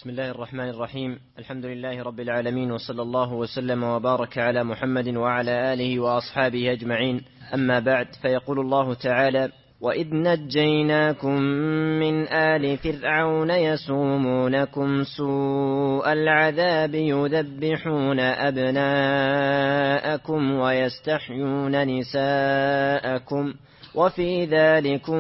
بسم الله الرحمن الرحيم. الحمد لله رب العالمين، وصلى الله وسلم وبارك على محمد وعلى آله وأصحابه أجمعين. أما بعد، فيقول الله تعالى: وإذ نجيناكم من آل فرعون يسومونكم سوء العذاب يذبحون أبناءكم ويستحيون نساءكم وفي ذلكم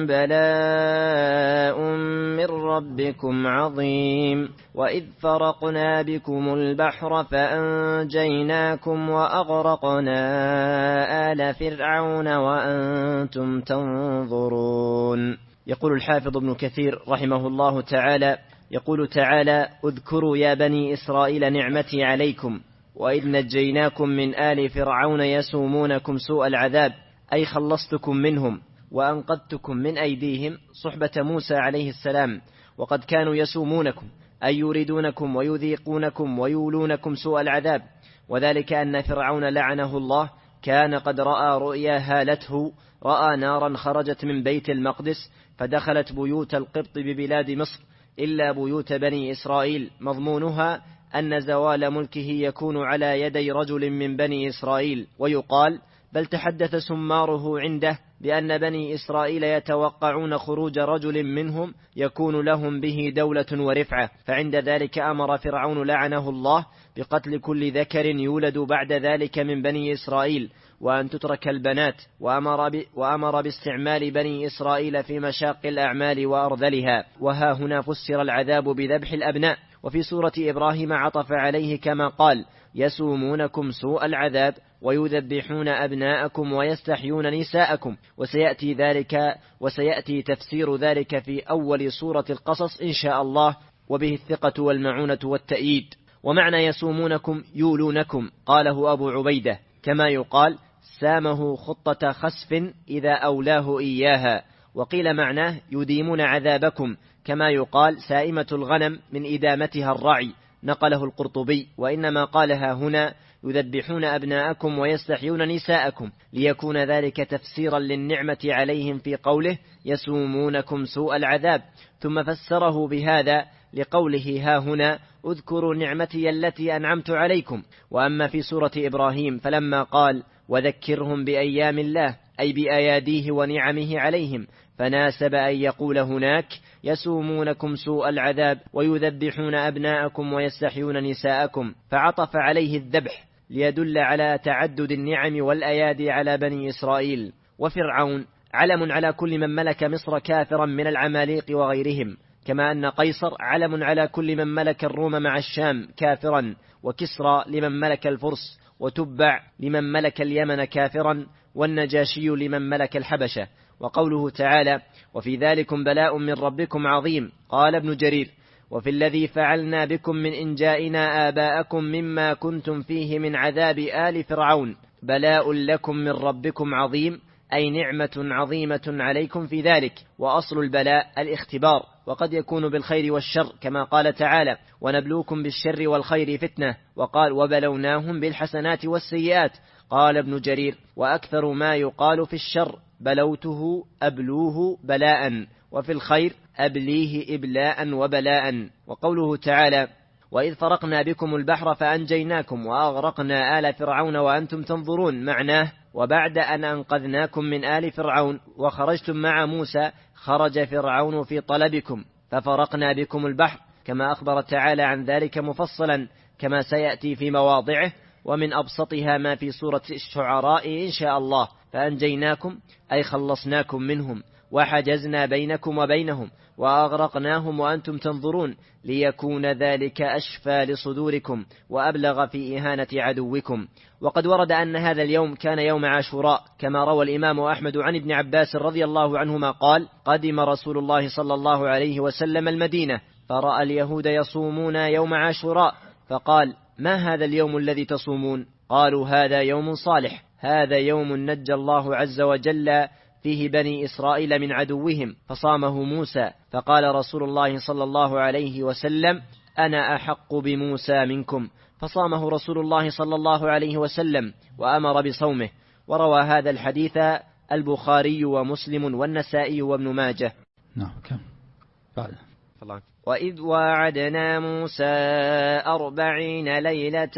بلاء من ربكم عظيم. وإذ فرقنا بكم البحر فأنجيناكم وأغرقنا آل فرعون وأنتم تنظرون. يقول الحافظ ابن كثير رحمه الله تعالى: يقول تعالى: اذكروا يا بني إسرائيل نعمتي عليكم وإذ نجيناكم من آل فرعون يسومونكم سوء العذاب، أي خلصتكم منهم وأنقذتكم من أيديهم صحبة موسى عليه السلام، وقد كانوا يسومونكم أي يريدونكم ويذيقونكم ويولونكم سوء العذاب. وذلك أن فرعون لعنه الله كان قد رأى رؤيا هالته، رأى نارا خرجت من بيت المقدس فدخلت بيوت القبط ببلاد مصر إلا بيوت بني إسرائيل، مضمونها أن زوال ملكه يكون على يدي رجل من بني إسرائيل. ويقال بل تحدث سماره عنده بأن بني إسرائيل يتوقعون خروج رجل منهم يكون لهم به دولة ورفعة، فعند ذلك أمر فرعون لعنه الله بقتل كل ذكر يولد بعد ذلك من بني إسرائيل، وأن تترك البنات، وأمر باستعمال بني إسرائيل في مشاق الأعمال وأرذلها. وها هنا فسر العذاب بذبح الأبناء. وفي سورة إبراهيم عطف عليه كما قال: يسومونكم سوء العذاب ويذبحون أبناءكم ويستحيون نساءكم. وسيأتي تفسير ذلك في أول سورة القصص إن شاء الله، وبه الثقة والمعونة والتأييد. ومعنى يسومونكم يولونكم قاله أبو عبيدة، كما يقال سامه خطة خسف إذا أولاه إياها. وقيل معناه يديمون عذابكم، كما يقال سائمة الغنم من إدامتها الرعي، نقله القرطبي. وإنما قالها هنا يذبحون أبناءكم ويستحيون نساءكم، ليكون ذلك تفسيرا للنعمة عليهم في قوله يسومونكم سوء العذاب، ثم فسره بهذا لقوله ها هنا اذكروا نعمتي التي أنعمت عليكم. وأما في سورة إبراهيم فلما قال وذكرهم بأيام الله أي بأياديه ونعمه عليهم، فناسب أن يقول هناك يسومونكم سوء العذاب ويذبحون أبناءكم ويستحيون نساءكم، فعطف عليه الذبح ليدل على تعدد النعم والأيادي على بني إسرائيل. وفرعون علم على كل من ملك مصر كافرا من العماليق وغيرهم، كما أن قيصر علم على كل من ملك الروم مع الشام كافرا، وكسرى لمن ملك الفرس، وتبع لمن ملك اليمن كافرا، والنجاشي لمن ملك الحبشة. وقوله تعالى وفي ذلكم بلاء من ربكم عظيم، قال ابن جرير وفي الذي فعلنا بكم من إنجائنا آباءكم مما كنتم فيه من عذاب آل فرعون بلاء لكم من ربكم عظيم، أي نعمة عظيمة عليكم في ذلك. وأصل البلاء الاختبار، وقد يكون بالخير والشر، كما قال تعالى ونبلوكم بالشر والخير فتنة، وقال وبلوناهم بالحسنات والسيئات. قال ابن جرير وأكثر ما يقال في الشر بلوته أبلوه بلاء، وفي الخير أبليه إبلاء وبلاء. وقوله تعالى وإذ فرقنا بكم البحر فأنجيناكم وأغرقنا آل فرعون وأنتم تنظرون، معناه وبعد أن أنقذناكم من آل فرعون وخرجتم مع موسى خرج فرعون في طلبكم ففرقنا بكم البحر، كما أخبر تعالى عن ذلك مفصلا كما سيأتي في مواضعه، ومن أبسطها ما في سورة الشعراء إن شاء الله: فأنجيناكم أي خلصناكم منهم وحجزنا بينكم وبينهم وأغرقناهم وأنتم تنظرون، ليكون ذلك أشفى لصدوركم وأبلغ في إهانة عدوكم. وقد ورد أن هذا اليوم كان يوم عاشوراء، كما روى الإمام أحمد عن ابن عباس رضي الله عنهما قال قدم رسول الله صلى الله عليه وسلم المدينة فرأى اليهود يصومون يوم عاشوراء، فقال ما هذا اليوم الذي تصومون؟ قالوا هذا يوم صالح، هذا يوم نجى الله عز وجل فيه بني إسرائيل من عدوهم فصامه موسى، فقال رسول الله صلى الله عليه وسلم أنا أحق بموسى منكم، فصامه رسول الله صلى الله عليه وسلم وأمر بصومه. وروى هذا الحديث البخاري ومسلم والنسائي وابن ماجه. نعم. وإذ واعدنا موسى 40 ليلة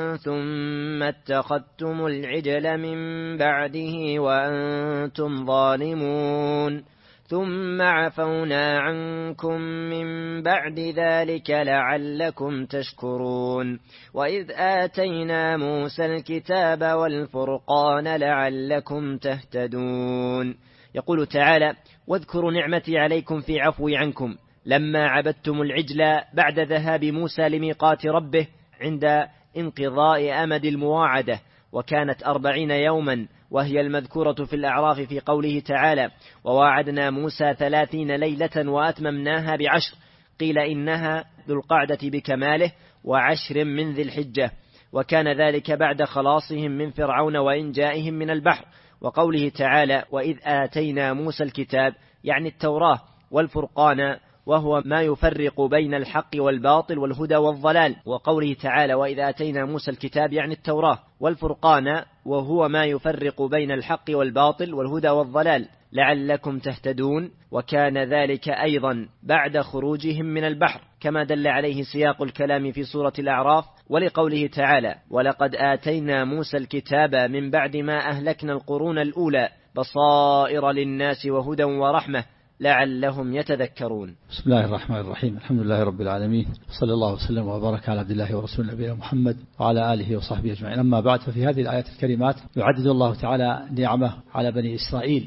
ثم اتخذتم العجل من بعده وأنتم ظالمون ثم عفونا عنكم من بعد ذلك لعلكم تشكرون وإذ آتينا موسى الكتاب والفرقان لعلكم تهتدون. يقول تعالى: واذكروا نعمتي عليكم في عفوي عنكم لما عبدتم العجل بعد ذهاب موسى لميقات ربه عند انقضاء أمد المواعدة، وكانت 40 يوما، وهي المذكورة في الأعراف في قوله تعالى: وواعدنا موسى 30 ليلة وأتممناها ب10، قيل إنها ذو القعدة بكماله و10 من ذي الحجة، وكان ذلك بعد خلاصهم من فرعون وإنجائهم من البحر. وقوله تعالى: وإذ آتينا موسى الكتاب، يعني التوراة، والفرقان وهو ما يفرق بين الحق والباطل والهدى والضلال. وقوله تعالى: وإذ آتينا موسى الكتاب، يعني التوراة، والفرقان وهو ما يفرق بين الحق والباطل والهدى والضلال لعلكم تهتدون، وكان ذلك أيضا بعد خروجهم من البحر، كما دل عليه سياق الكلام في سورة الأعراف. ولقوله تعالى: ولقد آتينا موسى الكتاب من بعد ما أهلكنا القرون الأولى بصائر للناس وهدى ورحمة لعلهم يتذكرون. بسم الله الرحمن الرحيم. الحمد لله رب العالمين، صلى الله وسلم وبارك على عبد الله ورسوله نبينا محمد وعلى آله وصحبه أجمعين. أما بعد، ففي هذه الآيات الكريمات يعدد الله تعالى نعمه على بني إسرائيل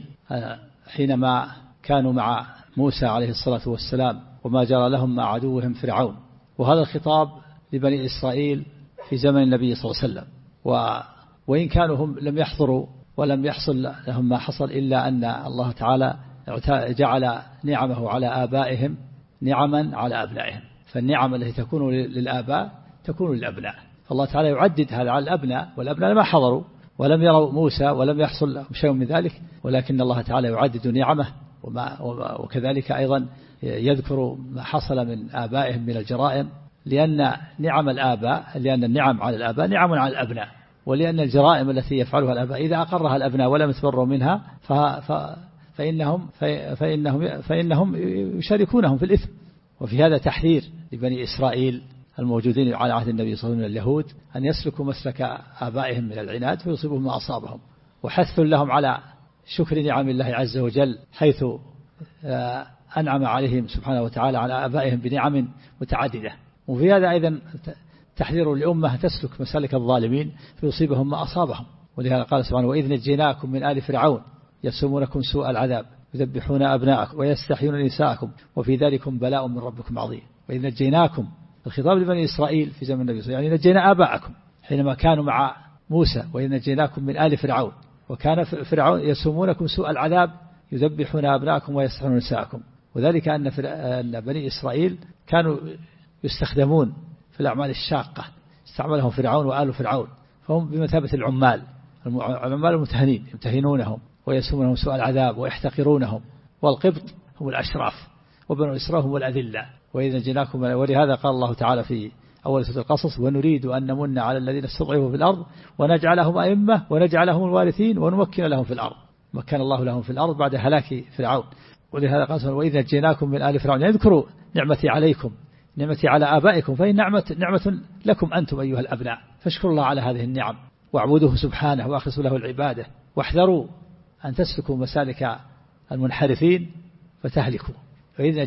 حينما كانوا مع موسى عليه الصلاة والسلام، وما جرى لهم مع عدوهم فرعون. وهذا الخطاب لبني إسرائيل في زمن النبي صلى الله عليه وسلم، وإن كانوا هم لم يحضروا ولم يحصل لهم ما حصل، إلا أن الله تعالى جعل نعمه على آبائهم نعما على أبنائهم، فالنعم التي تكون للآباء تكون للأبناء. فالله تعالى يعدد هذا على الأبناء، والأبناء ما حضروا ولم يروا موسى ولم يحصل لهم شيء من ذلك، ولكن الله تعالى يعدد نعمه، وكذلك أيضا يذكر ما حصل من آبائهم من الجرائم، لأن النعم على الآباء نعم على الأبناء، ولأن الجرائم التي يفعلها الآباء إذا أقرها الأبناء ولم يتبروا منها فإنهم يشاركونهم في الإثم. وفي هذا تحذير لبني إسرائيل الموجودين على عهد النبي صلى الله عليه وسلم من اليهود أن يسلكوا مسلك آبائهم من العناد فيصيبهم ما أصابهم، وحث لهم على شكر نعم الله عز وجل، حيث أنعم عليهم سبحانه وتعالى على آبائهم بنعم متعددة. وفي هذا أيضا تحذير لأمة تسلك مسالك الظالمين فيصيبهم ما أصابهم. ولهذا قال سبحانه: وإذ نجيناكم من آل فرعون يسومونكم سوء العذاب يذبحون أبناءكم ويستحيون نساءكم وفي ذلكم بلاء من ربكم عظيم. وإذ نجيناكم، الخطاب لبني إسرائيل في زمن النبي صلى الله عليه وسلم، يعني نجينا آباءكم حينما كانوا مع موسى. وإذ نجيناكم من آل فرعون، وكان فرعون يسومونكم سوء فرعون يذبحون أبناءكم ويستحيون نساءكم. وذلك أن بني إسرائيل كانوا يستخدمون في الأعمال الشاقة، استعملهم فرعون وآل فرعون، فهم بمثابة العمال المتهنين، يمتهنونهم ويسومونهم سوء العذاب ويحتقرونهم. والقبط هم الأشراف، وبنو إسرائيل هم الأذلة. وإذا جئناكم، ولهذا قال الله تعالى في أول سورة القصص: ونريد أن نمن على الذين استضعفوا في الأرض ونجعلهم أئمة ونجعلهم الوارثين ونمكن لهم في الأرض. مكن الله لهم في الأرض بعد هلاك فرعون. ولهذا قال: وإذا جئناكم من آل فرعون، يذكروا نعمتي عليكم، نعمتي على آبائكم، فإن نعمة لكم أنتم أيها الأبناء، فاشكروا الله على هذه النعم واعبدوه سبحانه وأخلصوا له العبادة، واحذروا أن تسلكوا مسالك المنحرفين فتهلكوا. وإذ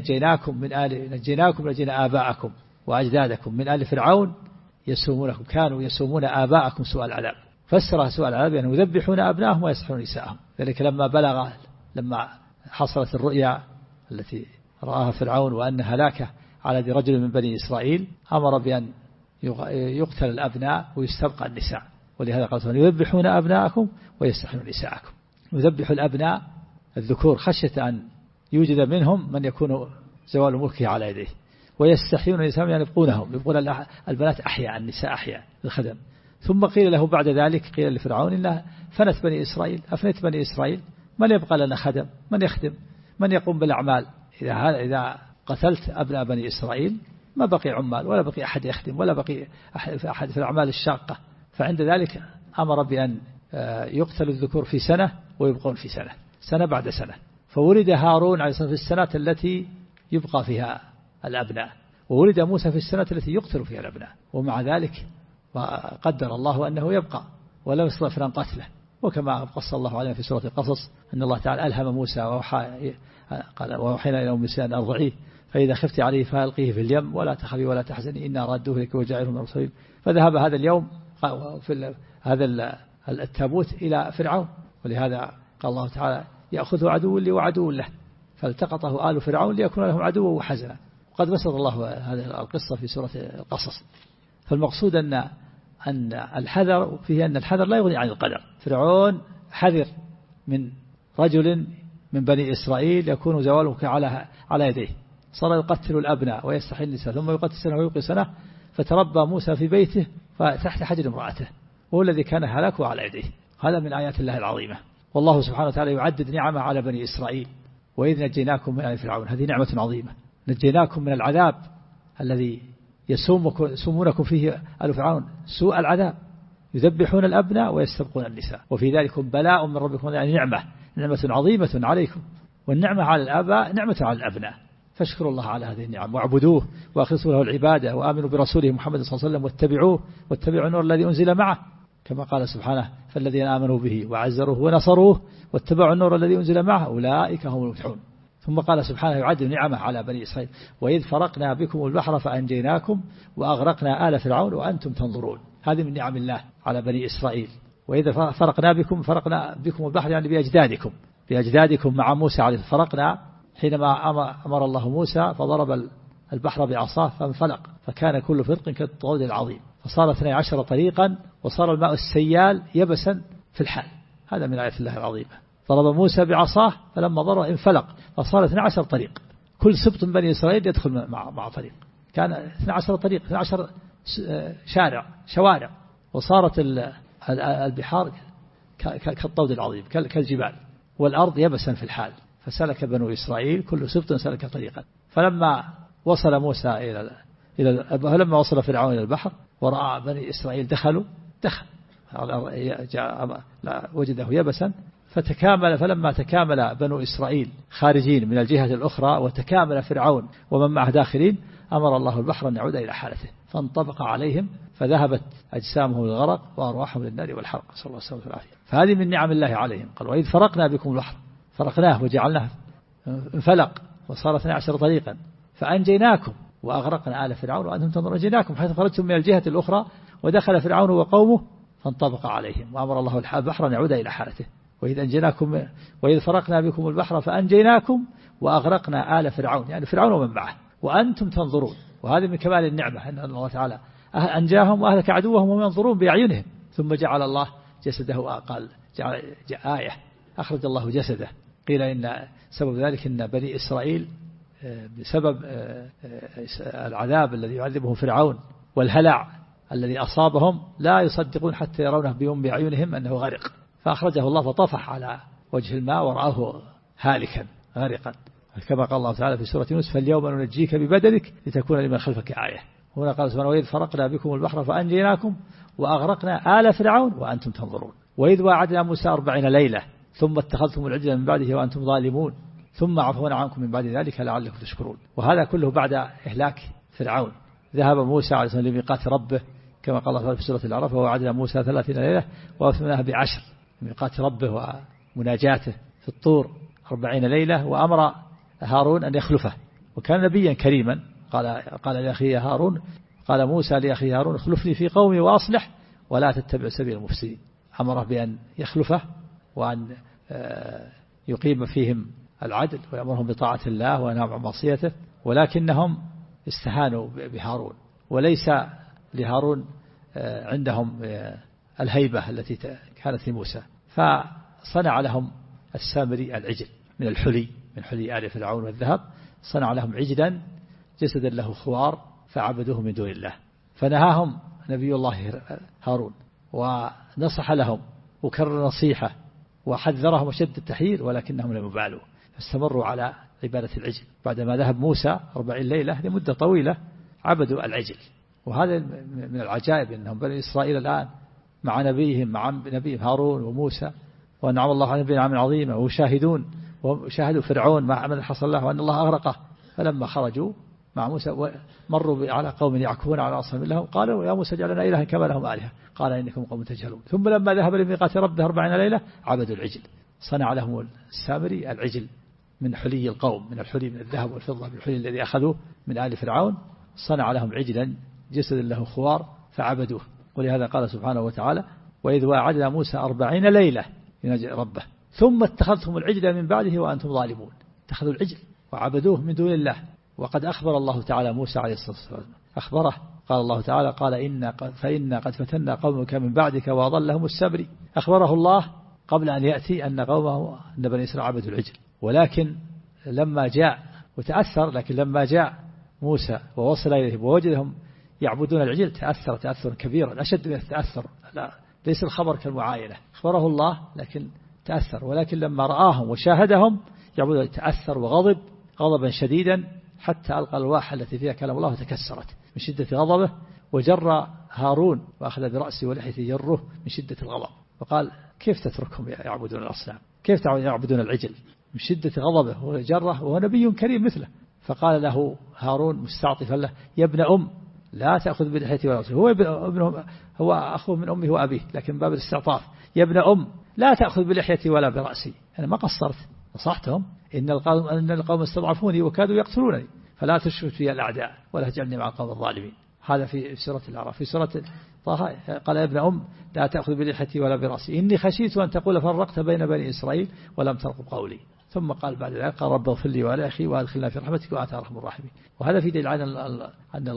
نجينا آباءكم وأجدادكم من آل فرعون يسومونكم، كانوا يسومون آباءكم سوء العذاب. فسرها سوء العذاب يعني يذبحون أبنائهم ويستحيون نساءهم. ذلك لما حصلت الرؤيا التي رآها فرعون وأن هلاكه على ذي رجل من بني إسرائيل، أمر بأن يقتل الأبناء ويستبقى النساء. ولهذا قال: يذبحون أبناءكم ويستحيون نساءكم. يذبح الأبناء الذكور خشية أن يوجد منهم من يكون زوال ملكه على يديه، ويستحيون نساءهم يعني يبقون البنات أحياء، النساء أحياء الخدم. ثم قيل له بعد ذلك، قيل لفرعون: إنها أفنيت بني إسرائيل، من يبقى لنا خدم، من يخدم، من يقوم بالأعمال؟ إذا قتلت أبناء بني إسرائيل ما بقي عمال ولا بقي أحد يخدم ولا بقي أحد في الأعمال الشاقة. فعند ذلك أمر بأن يقتل الذكور في سنة ويبقون في سنة بعد سنة. فولد هارون عليه السلام في السنة التي يبقى فيها الأبناء، وولد موسى في السنة التي يقتل فيها الأبناء، ومع ذلك قدر الله أنه يبقى ولم يستطع فرعون قتله. وكما قص الله عليه في سورة القصص أن الله تعالى ألهم موسى ووحينا إلى أم موسى أن أرضعيه فإذا خفت عليه فألقيه في اليم ولا تخافي ولا تحزني إنا رادوه لك وجعله من المرسلين. فذهب هذا اليوم في هذا التابوت إلى فرعون، ولهذا قال الله تعالى يأخذه عدو لي وعدو له، فالتقطه آل فرعون ليكون لهم عدوا وحزنا. وقد بسط الله هذه القصة في سورة القصص. فالمقصود أن الحذر فيه أن الحذر لا يغني عن القدر. فرعون حذر من رجل من بني إسرائيل يكون زواله على يديه، صار يقتل الأبناء ويستحيي النساء ثم يقتل سنة ويبقي سنة، فتربى موسى في بيته فتحت حجر امرأته، وهو الذي كان هلاكه على يديه. هذا من آيات الله العظيمة. والله سبحانه وتعالى يعدد نعمه على بني إسرائيل، وإذ نجيناكم من آل فرعون، هذه نعمة عظيمة، نجيناكم من العذاب الذي يسومونكم فيه آل فرعون سوء العذاب، يذبحون الأبناء ويستبقون النساء، وفي ذلك بلاء من ربكم، يعني نعمة عظيمة عليكم، والنعمة على الآباء نعمة على الأبناء، فاشكروا الله على هذه النعم واعبدوه وأخلصوا له العبادة وآمنوا برسوله محمد صلى الله عليه وسلم واتبعوا النور الذي أنزل معه، كما قال سبحانه فالذين آمنوا به وعزروه ونصروه واتبعوا النور الذي أنزل معه أولئك هم المفلحون. ثم قال سبحانه يعد نعمه على بني إسرائيل وإذ فرقنا بكم البحر فأنجيناكم وأغرقنا آل فرعون وأنتم تنظرون. هذه من نعم الله على بني إسرائيل. وإذا فرقنا بكم البحر يعني بأجدادكم مع موسى عليه. فرقنا حينما أمر الله موسى فضرب البحر بعصاه فانفلق فكان كل فرق كالطود العظيم، فصار 12 طريقا وصار الماء السيال يبسا في الحال. هذا من آيات الله العظيمة. ضرب موسى بعصاه فلما ضرب انفلق فصار 12 طريق، كل سبط من بني إسرائيل يدخل مع طريق، كان 12 طريق 12 شوارع، وصارت البحار كالطود العظيم كالجبال، والأرض يبسا في الحال. فسلك بنو إسرائيل كل سبط سلك طريقا. فلما وصل موسى فلما وصل فرعون إلى البحر ورأى بني إسرائيل دخل وجده يبسا فلما تكامل بنو إسرائيل خارجين من الجهة الأخرى وتكامل فرعون ومن معه داخلين، أمر الله البحر أن يعود إلى حالته فانطبق عليهم فذهبت أجسامهم للغرق وأرواحهم للنار والحرق، صلى الله عليه وسلم. فهذه من نعم الله عليهم. قال وإذ فرقنا بكم البحر، فرقناه وجعلناه انفلق وصار 12 طريقا فأنجيناكم وأغرقنا آل فرعون وأنتم تنظرون. أنجيناكم حيث خرجتم من الجهة الأخرى ودخل فرعون وقومه فانطبق عليهم وأمر الله البحر أن يعود إلى حالته. وإذ فرقنا بكم البحر فأنجيناكم وأغرقنا آل فرعون، يعني فرعون ومن معه وأنتم تنظرون. وهذا من كمال النعمة أن الله تعالى أنجاهم وأهلك عدوهم وهم ينظرون بأعينهم. ثم جعل الله جسده، قال آية أخرج الله جسده. قيل إن سبب ذلك أن بني إسرائيل بسبب العذاب الذي يعذبه فرعون والهلع الذي أصابهم لا يصدقون حتى يرونه بهم بأعينهم أنه غرق، فأخرجه الله فطفح على وجه الماء ورآه هالكا غرقا، كما قال الله تعالى في سورة يونس فاليوم ننجيك ببدنك لتكون لمن خلفك آية. هنا قال سبحانه وإذ فرقنا بكم البحر فأنجيناكم وأغرقنا آل فرعون وأنتم تنظرون. وإذ واعدنا موسى 40 ليلة ثم اتخذتم العجل من بعده وأنتم ظالمون ثم عفونا عنكم من بعد ذلك لعلكم تشكرون. وهذا كله بعد إهلاك فرعون. ذهب موسى عليه السلام لميقات ربه كما قال الله في سورة الأعراف ووعدنا موسى 30 ليلة وأتممناها ب10، ميقات ربه ومناجاته في الطور 40 ليلة. وأمر هارون أن يخلفه، وكان نبيا كريما. قال لأخيه هارون، قال موسى لأخيه هارون اخلفني في قومي وأصلح ولا تتبع سبيل المفسدين. أمره بأن يخلفه وأن يقيم فيهم العدل ويأمرهم بطاعة الله وينهاهم عن معصيته، ولكنهم استهانوا بهارون، وليس لهارون عندهم الهيبة التي كانت لموسى، فصنع لهم السامري العجل من الحلي، من حلي آل فرعون والذهب، صنع لهم عجلا جسدا له خوار فعبدوه من دون الله. فنهاهم نبي الله هارون ونصح لهم وكرر نصيحة وحذرهم وشد التحذير، ولكنهم لم يبالوا فاستمروا على عبادة العجل. بعدما ذهب موسى 40 ليلة لمدة طويلة عبدوا العجل. وهذا من العجائب أنهم بني إسرائيل الآن مع نبيهم هارون وموسى، وأنعم الله عليهم بنعم عظيمة، وشاهدوا فرعون مع من حصل له وأن الله أغرقه. فلما خرجوا مع موسى مروا على قوم يعكفون على أصنام لهم قالوا يا موسى اجعل لنا إلها كما لهم آلهة قال إنكم قوم تجهلون ثم لما ذهب لميقات ربه 40 ليلة عبدوا العجل صنع لهم السامري العجل من حلي القوم من الحلي من الذهب والفضة بالحلي الذي أخذوه من آل فرعون صنع لهم عجلا جسد له خوار فعبدوه. ولهذا قال سبحانه وتعالى وإذ واعدنا موسى 40 ليلة يناجي ربه ثم اتخذتم العجل من بعده وأنتم ظالمون. اتخذوا العجل وعبدوه من دون الله. وقد أخبر الله تعالى موسى عليه الصلاة والسلام أخبره قال الله تعالى قال فإنا قد فتنا قومك من بعدك وأضلهم السبري. أخبره الله قبل أن يأتي أن قومه أن بني إسرائيل عبدوا العجل ولكن لما جاء وتأثر لكن لما جاء موسى ووصل إليهم ووجدهم يعبدون العجل تأثر كبيرا أشد من التأثر. لا ليس الخبر كالمعاينة أخبره الله لكن تأثر ولكن لما رآهم وشاهدهم يعبدون تأثر وغضب غضبا شديدا حتى ألقى الواح التي فيها كلام الله وتكسرت من شدة غضبه وجر هارون وأخذ برأسه ولحيته يجره من شدة الغضب وقال كيف تتركهم يعبدون الأصنام كيف يعبدون العجل من شدة غضبه وجره وهو نبي كريم مثله. فقال له هارون مستعطفا له يا ابن لا تأخذ بلحيتي ولا برأسي هو أخوه من أمه وأبيه لكن باب الاستعطاف يا ابن لا تأخذ بلحيتي ولا برأسي أنا ما قصرت نصحتهم إن القوم استضعفوني وكادوا يقتلونني فلا تشرك في الأعداء ولا تجعلني مع القوم الظالمين. هذا في سورة الأعراف. في سورة طه قال يا ابن لا تأخذ بلحيتي ولا برأسي إني خشيت أن تقول فرقت بين بني إسرائيل ولم ترقب قولي. ثم قال بعد ذلك قال رب اغفر لي ولأخي وأدخلنا في رحمتك وأنت أرحم الراحمين. وهذا في دليل أن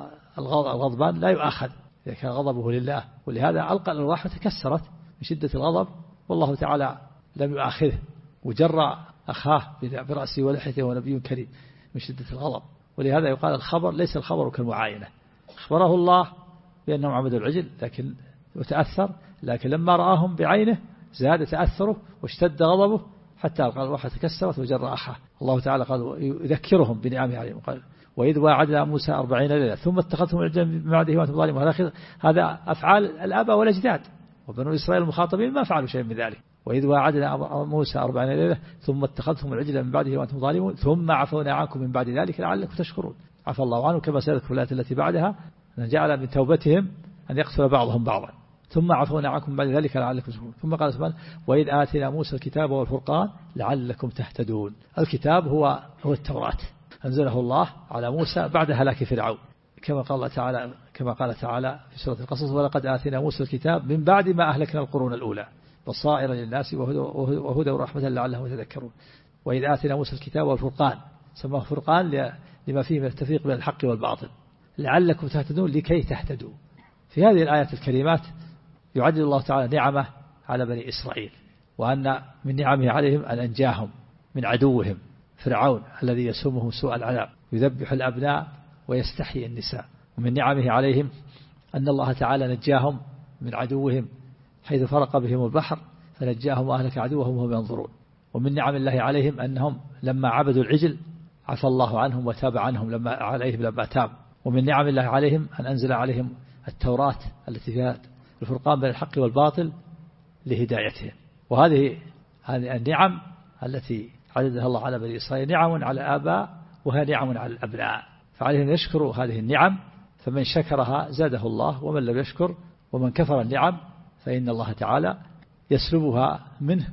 الغضبان لا يؤاخذ إذا كان غضبه لله ولهذا ألقى الأرواح وتكسرت من شدة الغضب والله تعالى لم يؤاخذه وجر أخاه برأسه ولحيته ونبي كريم من شدة الغضب. ولهذا يقال الخبر ليس الخبر كالمعاينة. أخبره الله بأنهم عبدوا العجل لكن وتأثر لكن لما رآهم بعينه زاد تأثره واشتد غضبه حتى قال الروح تكسرت وجر أخاه. الله تعالى قال يذكرهم بنعمه عليهم قال وإذ واعدنا موسى 40 ليلة ثم اتخذتم العجل من بعده وأنتم ظالمون. هذا أفعال الآباء والأجداد وبنو إسرائيل المخاطبين ما فعلوا شيء من ذلك. وإذ واعدنا موسى 40 ليلة ثم اتخذتم العجل من بعده وأنتم ظالمون ثم عفونا عنكم من بعد ذلك لعلكم تشكرون. عفى الله عنه كما سيذكر في الآية التي بعدها أن جعل من توبتهم أن يقتل بعضهم بعضا ثم عفونا عنكم من بعد ذلك لعلكم تشكرون. ثم قال سبحانه وإذ آتينا موسى الكتاب والفرقان لعلكم تهتدون. الكتاب هو التوراة أنزله الله على موسى بعد هلاك فرعون كما قال تعالى في سورة القصص ولقد آتينا موسى الكتاب من بعد ما أهلكنا القرون الأولى بصائر للناس وهدى ورحمة لعلهم يتذكرون. وإذ آتينا موسى الكتاب والفرقان سماه فرقان لما فيه من التفريق بين الحق والباطل لعلكم تهتدون لكي تهتدوا. في هذه الآيات الكريمات يعدل الله تعالى نعمه على بني إسرائيل وأن من نعمه عليهم أن أنجاهم من عدوهم فرعون الذي يسومهم سوء العذاب يذبح الأبناء ويستحيي النساء. ومن نعمه عليهم أن الله تعالى نجاهم من عدوهم حيث فرق بهم البحر فنجاهم وأهلك عدوهم وهم ينظرون. ومن نعم الله عليهم أنهم لما عبدوا العجل عفى الله عنهم وتاب عنهم لما تاب. ومن نعم الله عليهم أن أنزل عليهم التوراة التي فيها الفرقان بين الحق والباطل لهدايتهم. وهذه النعم التي عددها الله على بني إسرائيل نعم على الآباء وهي نعم على الأبناء فعليهم يشكروا هذه النعم فمن شكرها زاده الله ومن لم يشكر ومن كفر النعم فإن الله تعالى يسلبها منه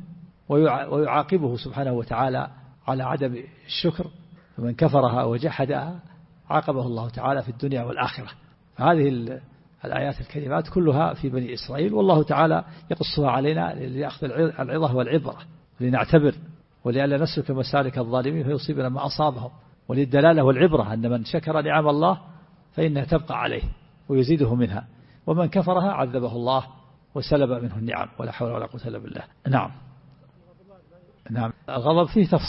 ويعاقبه سبحانه وتعالى على عدم الشكر. فمن كفرها وجحدها عاقبه الله تعالى في الدنيا والآخرة. فهذه الآيات الكريمات كلها في بني إسرائيل والله تعالى يقصها علينا ليأخذ العظة والعبرة لنعتبر ولئلا نسلك مسالك الظالمين فيصيبنا ما أصابهم وللدلالة والعبرة أن من شكر نعم الله فإنها تبقى عليه ويزيده منها ومن كفرها عذبه الله وسلب منه النعم ولا حول ولا قوة إلا بالله. نعم الغضب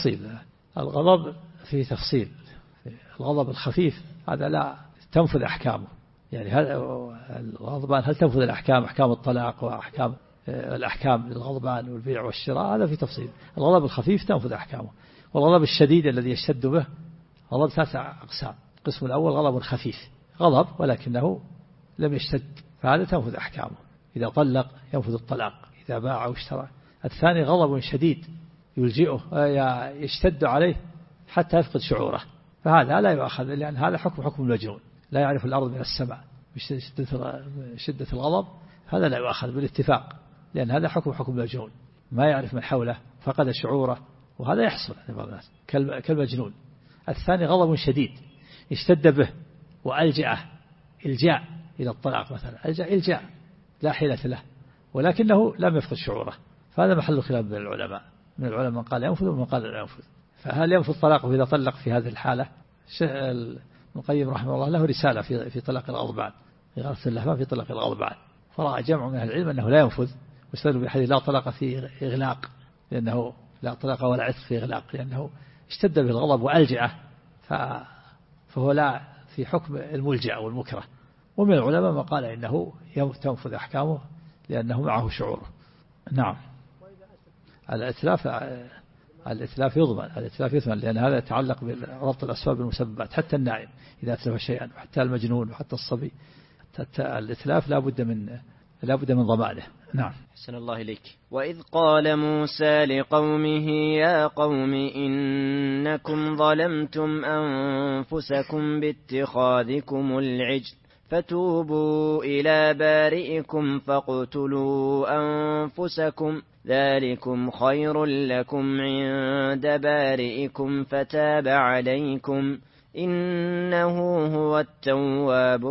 فيه تفصيل. الغضب الخفيف هذا لا تنفذ أحكامه يعني هذا الغضبان هل تنفذ الأحكام أحكام الطلاق وأحكام الأحكام للغضبان والبيع والشراء هذا في تفصيل. الغضب الخفيف تنفذ أحكامه. والغضب الشديد الذي يشتد به غضب 3 أقسام. القسم الأول غضب خفيف غضب ولكنه لم يشتد فهذا تنفذ أحكامه إذا طلق ينفذ الطلاق إذا باع أو اشترى. الثاني غضب شديد يلجئه يشتد عليه حتى يفقد شعوره فهذا لا يؤخذ، لأن هذا حكم المجنون، لا يعرف الأرض من السماء بشدة الغضب، هذا لا يؤخذ بالاتفاق، لأن هذا حكم المجنون، ما يعرف من حوله، فقد شعوره، وهذا يحصل كالمجنون. الثاني غضب شديد اشتد به وألجأه إلجاء إلى الطلاق مثلا، إلجاء لا حيلة له، ولكنه لم يفقد شعوره، فهذا محل خلاف بين العلماء، من العلماء من قال ينفذ ومن قال لا ينفذ. فهل ينفذ طلاقه إذا طلق في هذه الحالة؟ ابن القيم رحمه الله له رسالة في طلاق الغضبان، إغاثة اللهفان في طلاق الغضبان، فرأى جمع من أهل العلم أنه لا ينفذ، واستدلوا بحديث لا طلاق في إغلاق، لأنه لا طلاق ولا عتق في إغلاق، لأنه اشتد به الغضب وألجأه، فهو لا في حكم الملجأ والمكره. ومن العلماء ما قال إنه تنفذ أحكامه لأنه معه شعوره. نعم. الإتلاف يضمن، لأن هذا يتعلق بربط الأسباب بالمسببات، حتى النائم إذا أتلف شيئا، وحتى المجنون، وحتى الصبي، الإتلاف لا بد من ضمانه. نعم. حسن الله إليك. وإذ قال موسى لقومه يا قوم إنكم ظلمتم أنفسكم باتخاذكم العجل فتوبوا إلى بارئكم فاقتلوا أنفسكم ذلكم خير لكم عند بارئكم فتاب عليكم إنه هو التواب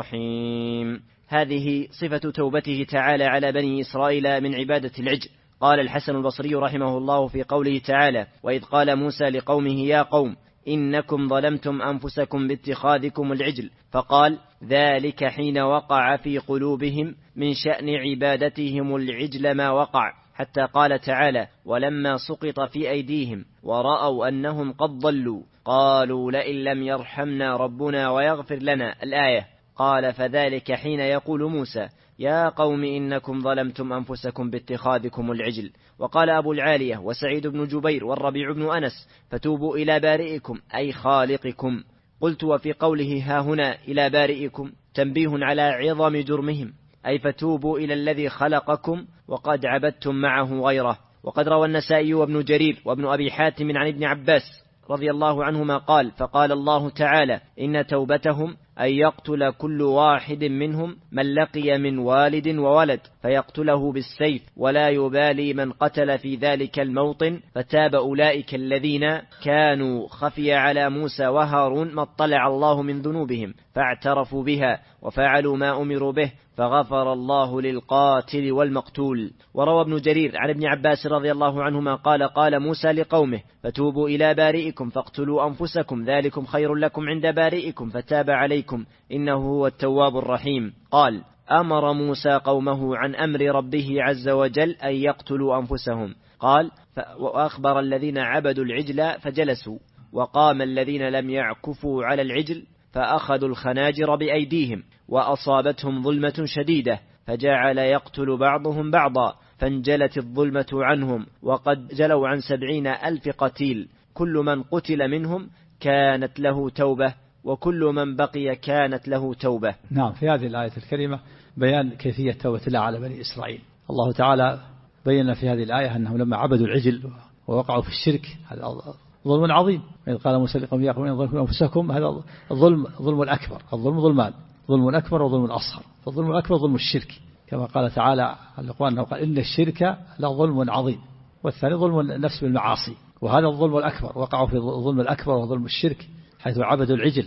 الرحيم. هذه صفة توبته تعالى على بني إسرائيل من عبادة العجل. قال الحسن البصري رحمه الله في قوله تعالى وإذ قال موسى لقومه يا قوم إنكم ظلمتم أنفسكم باتخاذكم العجل، فقال ذلك حين وقع في قلوبهم من شأن عبادتهم العجل ما وقع، حتى قال تعالى ولما سقط في أيديهم ورأوا أنهم قد ضلوا قالوا لئن لم يرحمنا ربنا ويغفر لنا الآية. قال فذلك حين يقول موسى يا قوم إنكم ظلمتم أنفسكم باتخاذكم العجل. وقال أبو العالية وسعيد بن جبير والربيع بن أنس فتوبوا إلى بارئكم أي خالقكم. قلت وفي قوله ها هنا إلى بارئكم تنبيه على عظم جرمهم، أي فتوبوا إلى الذي خلقكم وقد عبدتم معه غيره. وقد روى النسائي وابن جرير وابن أبي حاتم عن ابن عباس رضي الله عنهما قال فقال الله تعالى إن توبتهم أن يقتل كل واحد منهم من لقي من والد وولد فيقتله بالسيف ولا يبالي من قتل في ذلك الموطن، فتاب أولئك الذين كانوا خفي على موسى وهارون ما اطلع الله من ذنوبهم فاعترفوا بها وفعلوا ما أمروا به فغفر الله للقاتل والمقتول. وروى ابن جرير عن ابن عباس رضي الله عنهما قال قال موسى لقومه فتوبوا إلى بارئكم فاقتلوا أنفسكم ذلكم خير لكم عند بارئكم فتاب عليكم إنه هو التواب الرحيم. قال أمر موسى قومه عن أمر ربه عز وجل أن يقتلوا أنفسهم. قال وأخبر الذين عبدوا العجل فجلسوا، وقام الذين لم يعكفوا على العجل فأخذوا الخناجر بأيديهم وأصابتهم ظلمة شديدة فجعل يقتل بعضهم بعضا فانجلت الظلمة عنهم، وقد جلوا عن 70,000 قتيل كل من قتل منهم كانت له توبة وكل من بقي كانت له توبة. نعم. في هذه الآية الكريمة بيان كيفية توبة الله على بني إسرائيل. الله تعالى بيّن في هذه الآية أنهم لما عبدوا العجل ووقعوا في الشرك هذا ظلم عظيم. إذ قال موسى لقومه يا قوم إن ظلمتم أنفسكم، هذا الظلم الأكبر. الظلم ظلمان، ظلم أكبر وظلم أصغر. فالظلم الأكبر ظلم الشرك كما قال تعالى القرآن قال إن الشرك لظلم عظيم، والثاني ظلم النفس بالمعاصي. وهذا الظلم الأكبر، وقعوا في الظلم الأكبر وظلم الشرك حيث عبدوا العجل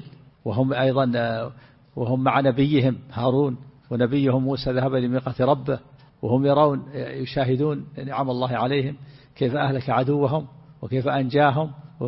وهم مع نبيهم هارون ونبيهم موسى ذهب لميقات ربه، وهم يرون يشاهدون نعم الله عليهم كيف أهلك عدوهم وكيف أنجاهم،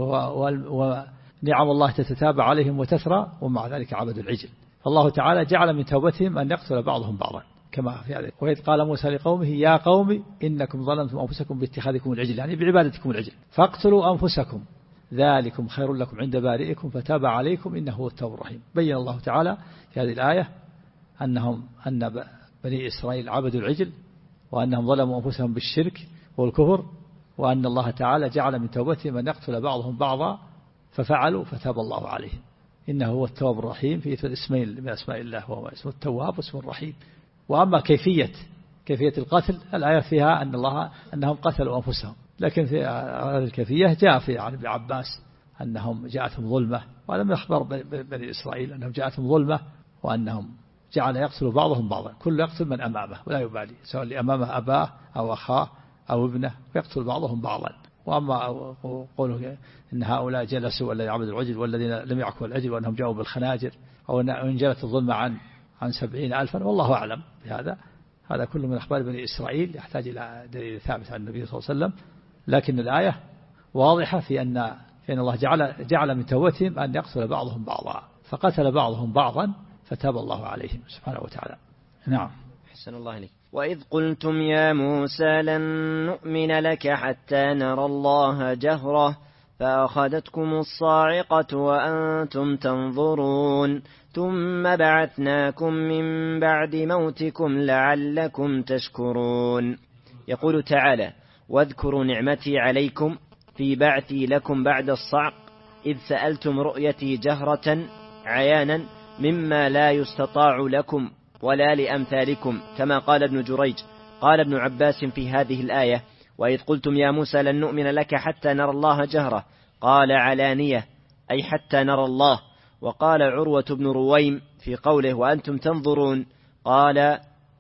ونعم الله تتتابع عليهم وتثرى، ومع ذلك عبدوا العجل. فالله تعالى جعل من توبتهم أن يقتل بعضهم بعضا كما في هذا. وإذ قال موسى لقومه يا قوم إنكم ظلمتم أنفسكم باتخاذكم العجل، يعني بعبادتكم العجل، فاقتلوا أنفسكم ذلكم خير لكم عند بارئكم فتاب عليكم إنه هو التواب الرحيم. بين الله تعالى في هذه الآية أن بني إسرائيل عبدوا العجل وأنهم ظلموا أنفسهم بالشرك والكفر، وأن الله تعالى جعل من توبتهم أن يقتل بعضهم بعضا ففعلوا فتاب الله عليهم إنه هو التواب الرحيم، في اسمين من أسماء الله وهو اسم التواب واسم الرحيم. وأما كيفية القتل الآية فيها أنهم قتلوا أنفسهم، لكن في هذه الكيفية جاء في عن ابن عباس أنهم جاءتهم ظلمة، ولم يخبر بني إسرائيل أنهم جاءتهم ظلمة وأنهم جعل يقتل بعضهم بعضا، كل يقتل من أمامه ولا يبالي، سواء لأمامه أباه أو أخاه أو ابنه، ويقتل بعضهم بعضا. وأما قوله إن هؤلاء جلسوا ولا يعبدوا العجل والذين لم يعكفوا العجل وأنهم جاءوا بالخناجر، أو إن جلت الظلمة عن 70,000، والله أعلم بهذا. هذا كله من أخبار بني إسرائيل يحتاج إلى دليل ثابت عن النبي صلى الله عليه وسلم. لكن الآية واضحة في أن الله جعل من توبتهم أن يقتل بعضهم بعضا، فقتل بعضهم بعضا فتاب الله عليهم سبحانه وتعالى. نعم. أحسن الله عليك. وإذ قلتم يا موسى لن نؤمن لك حتى نرى الله جهرة فأخذتكم الصاعقة وأنتم تنظرون ثم بعثناكم من بعد موتكم لعلكم تشكرون. يقول تعالى: واذكروا نعمتي عليكم في بعثي لكم بعد الصعق إذ سألتم رؤيتي جهرة عيانا مما لا يستطاع لكم ولا لأمثالكم، كما قال ابن جريج. قال ابن عباس في هذه الآية: وإذ قلتم يا موسى لن نؤمن لك حتى نرى الله جهرة، قال علانية أي حتى نرى الله. وقال عروة بن رويم في قوله وأنتم تنظرون، قال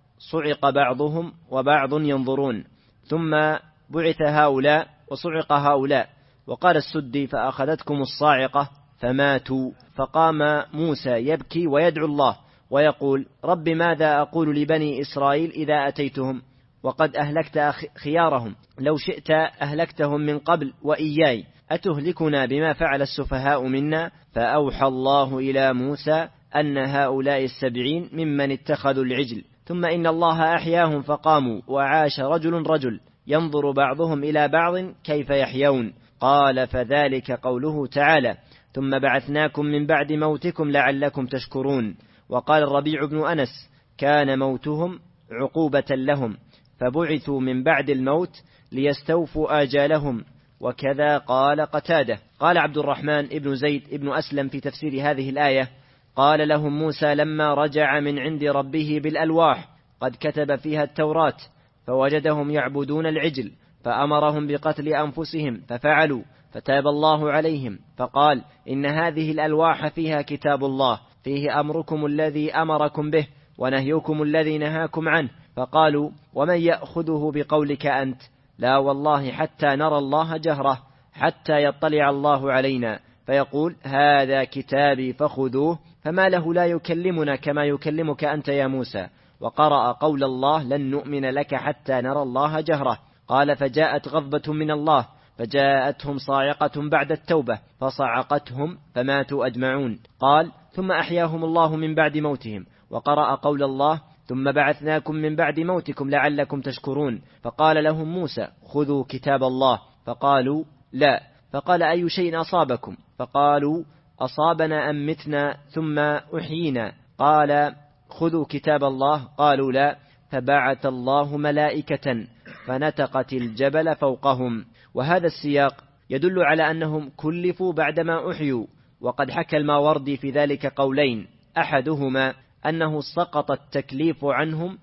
صعق بعضهم وبعض ينظرون، ثم بعث هؤلاء وصعق هؤلاء. وقال السدي فأخذتكم الصاعقة فماتوا، فقام موسى يبكي ويدعو الله ويقول: رب ماذا أقول لبني إسرائيل إذا أتيتهم وقد أهلكت خيارهم، لو شئت أهلكتهم من قبل وإياي، أتهلكنا بما فعل السفهاء منا؟ فأوحى الله إلى موسى أن هؤلاء 70 ممن اتخذوا العجل، ثم إن الله أحياهم فقاموا، وعاش رجل ينظر بعضهم إلى بعض كيف يحيون. قال: فذلك قوله تعالى: ثم بعثناكم من بعد موتكم لعلكم تشكرون. وقال الربيع بن أنس: كان موتهم عقوبة لهم، فبعثوا من بعد الموت ليستوفوا آجالهم. وكذا قال قتادة. قال عبد الرحمن ابن زيد ابن أسلم في تفسير هذه الآية: قال لهم موسى لما رجع من عند ربه بالألواح قد كتب فيها التوراة، فوجدهم يعبدون العجل، فأمرهم بقتل أنفسهم ففعلوا، فتاب الله عليهم، فقال: إن هذه الألواح فيها كتاب الله، فيه أمركم الذي أمركم به ونهيكم الذي نهاكم عنه. فقالوا: ومن يأخذه بقولك أنت؟ لا والله حتى نرى الله جهرة، حتى يطلع الله علينا فيقول: هذا كتابي فخذوه، فما له لا يكلمنا كما يكلمك أنت يا موسى. وقرأ قول الله: لن نؤمن لك حتى نرى الله جهرة. قال: فجاءت غضبة من الله فجاءتهم صاعقة بعد التوبة فصعقتهم فماتوا أجمعون. قال: ثم أحياهم الله من بعد موتهم. وقرأ قول الله: ثم بعثناكم من بعد موتكم لعلكم تشكرون. فقال لهم موسى: خذوا كتاب الله. فقالوا: لا. فقال: أي شيء أصابكم؟ فقالوا: أصابنا أن متنا ثم أحيينا. قال: خذوا كتاب الله. قالوا: لا. فبعث الله ملائكة فنتقت الجبل فوقهم. وهذا السياق يدل على أنهم كلفوا بعدما أحيوا. وقد حكى الماوردي في ذلك قولين: أحدهما أنه سقط التكليف عنهم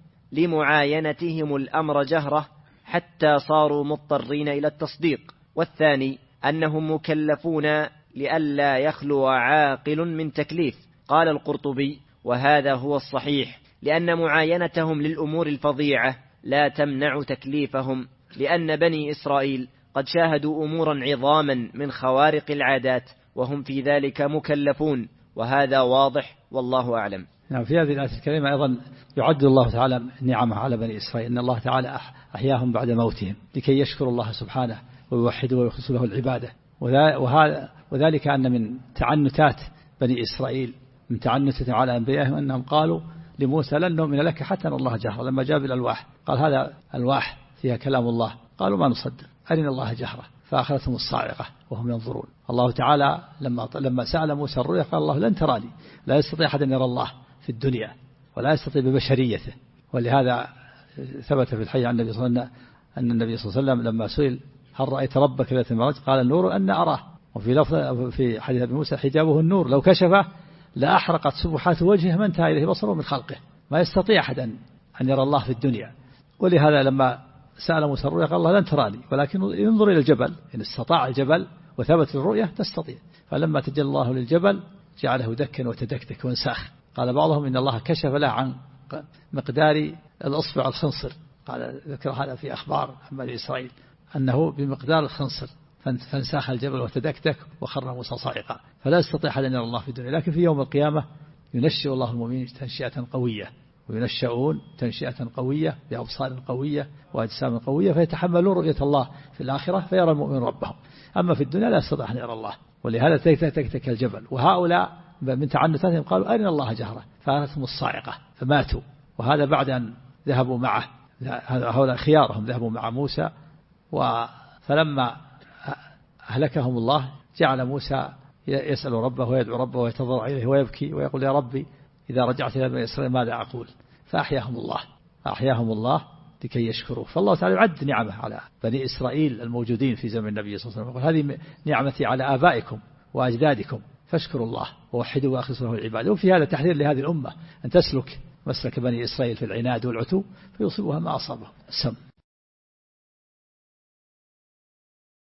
لمعاينتهم الأمر جهرة حتى صاروا مضطرين إلى التصديق، والثاني أنهم مكلفون لئلا يخلو عاقل من تكليف. قال القرطبي: وهذا هو الصحيح، لأن معاينتهم للأمور الفظيعة لا تمنع تكليفهم، لأن بني إسرائيل قد شاهدوا أمورا عظاما من خوارق العادات وهم في ذلك مكلفون، وهذا واضح والله أعلم. نعم. في هذه الآية الكريمة أيضا يعد الله تعالى نعمه على بني إسرائيل، أن الله تعالى أحياهم بعد موتهم لكي يشكروا الله سبحانه ويوحدوا ويخلصوا له العبادة. وذلك أن من تعنتات بني إسرائيل من تعنتهم على أنبيائهم أنهم قالوا لموسى: لن نؤمن لك حتى نرى الله جهرة. لما جاء بالألواح قال: هذا ألواح فيها كلام الله. قالوا: ما نصدق، أرنا الله جهرة. فأخذتهم الصاعقة وهم ينظرون. الله تعالى لما سأل موسى الرؤيا قال الله: لن تراني، لا يستطيع أحد أن يرى الله في الدنيا ولا يستطيع ببشريته. ولهذا ثبت في الحديث عن النبي صلى الله عليه وسلم أن النبي صلى الله عليه وسلم لما سئل: هل رأيت ربك ليلة المعراج؟ قال: النور أن أراه. وفي لفظ في حديث ابي موسى: حجابه النور، لو كشفه لأحرقت سبحات وجهه ما انتهى إليه بصره من خلقه. ما يستطيع أحد أن يرى الله في الدنيا. ولهذا لما سأل موسى الرؤيا قال الله: لن تراني ولكن ينظر إلى الجبل، إن استطاع الجبل وثبت الرؤية تستطيع. فلما تجلى الله للجبل جعله دكا وتدكدك وانساخ. قال بعضهم إن الله كشف له عن مقدار الأصبع الخنصر، قال ذكر هذا في أخبار عن بني إسرائيل أنه بمقدار الخنصر، فانساخ الجبل وتدكدك وخر موسى صاعقا. فلا يستطيع أحد أن يرى الله في الدنيا، لكن في يوم القيامة ينشئ الله المؤمنين تنشئة قوية، وينشؤون تنشئة قوية بأبصار قوية وأجسام قوية، فيتحملون رؤية الله في الآخرة فيرى المؤمن ربهم. أما في الدنيا لا يستطيع أن يرى الله، ولهذا تكتك الجبل. وهؤلاء من تعنتهم قالوا أرنا الله جهرة فأخذتهم الصاعقة فماتوا. وهذا بعد أن ذهبوا معه، هؤلاء خيارهم ذهبوا مع موسى، فلما أهلكهم الله جعل موسى يسأل ربه ويدعو ربه ويتضرع إليه ويبكي ويقول يا ربي إذا رجعت إلى بني إسرائيل ماذا أقول؟ فأحياهم الله لكي يشكروه. فالله تعالى يعد نعمه على بني إسرائيل الموجودين في زمن النبي صلى الله عليه وسلم، يقول هذه نعمتي على آبائكم وأجدادكم فاشكروا الله ووحدوا وأخلصوا له العبادة. وفي هذا تحذير لهذه الأمة أن تسلك مسلك بني إسرائيل في العناد والعتو فيصيبها ما أصابه.